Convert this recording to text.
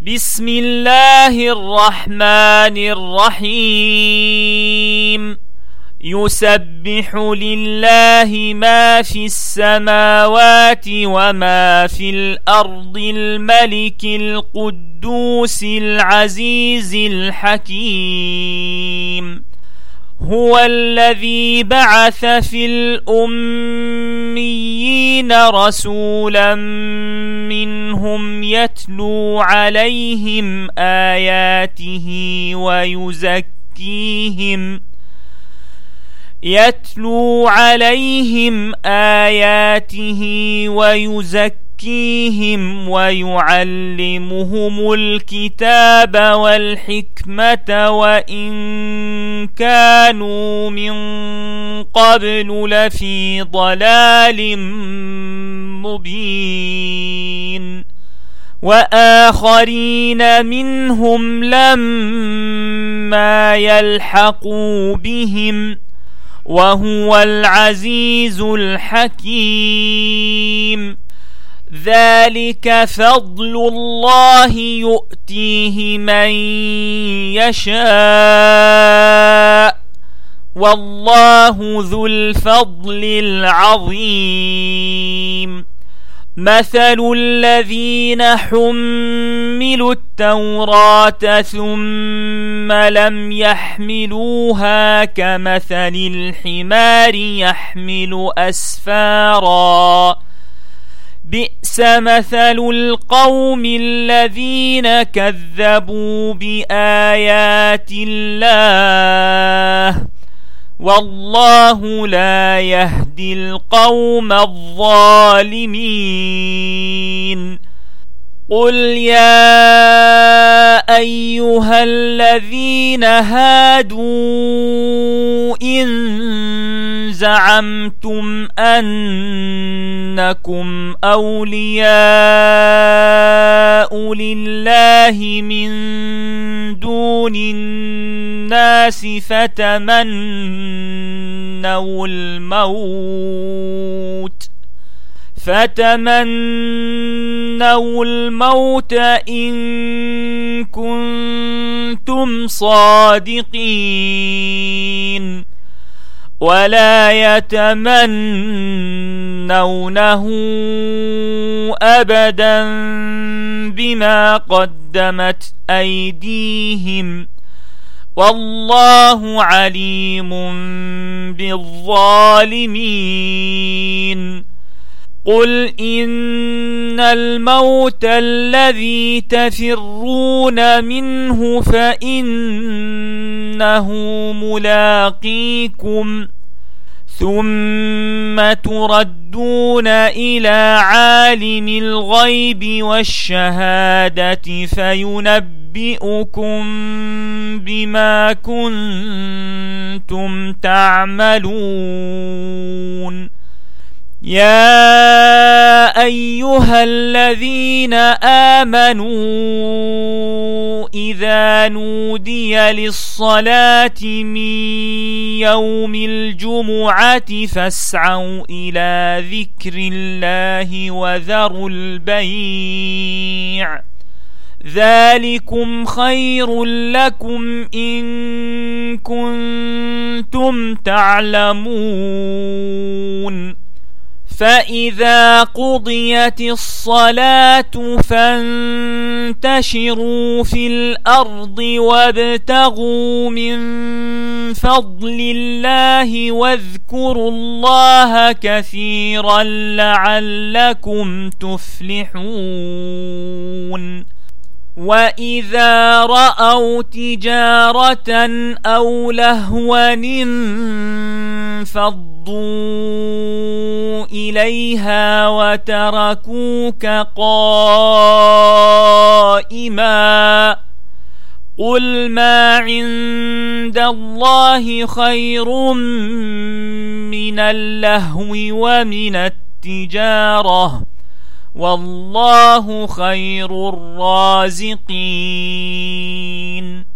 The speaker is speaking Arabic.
بسم الله الرحمن الرحيم. يسبح لله ما في السماوات وما في الأرض الملك القدوس العزيز الحكيم. هو الذي بعث في الأميين رسولا منهم يتلو عليهم آياته ويزكيهم ويعلمهم الكتاب والحكمة وإن كانوا من قبل لفي ضلال مبين. وآخرين منهم لما يلحقوا بهم وهو العزيز الحكيم. ذلك فضل الله يؤتيه من يشاء والله ذو الفضل العظيم. مثل الذين حملوا التوراة ثم لم يحملوها كمثل الحمار يحمل أسفارا بئس مثل القوم الذين كذبوا بآيات الله والله لا يهدي القوم الظالمين. قل يا أيها الذين هادوا إن زعمتم أنكم أولياء لله من دون الناس فتمنوا الموت إن كنتم صادقين ولا يتمنونه أبدا بما قدمت أيديهم والله عليم بالظالمين. قل إن الموت الذي تفرون منه فإنه ملاقيكم ثم تردون إلى عالم الغيب والشهادة فينبئكم بما كنتم تعملون. يا أيها الذين آمنوا إذا نودي للصلاة من يوم الجمعة فاسعوا إلى ذكر الله وذروا البيع ذلكم خير لكم إن كنتم تعلمون. فإذا قضيت الصلاة فانتشروا في الأرض وابتغوا من فضل الله واذكروا الله كثيرا لعلكم تفلحون. وإذا رأوا تجارة أو لهوا انفضوا إليها وتركوك قائما قل ما عند الله خير من اللهو ومن التجارة والله خير الرازقين.